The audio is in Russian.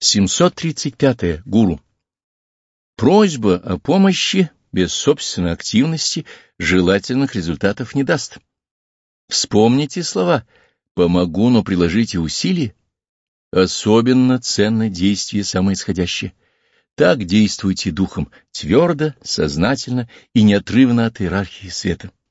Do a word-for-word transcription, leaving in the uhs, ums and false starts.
семьсот тридцать пятое. Гуру. Просьба о помощи без собственной активности желательных результатов не даст. Вспомните слова «помогу, но приложите усилия». Особенно ценно действие самоисходящее. Так действуйте духом, твердо, сознательно и неотрывно от иерархии света.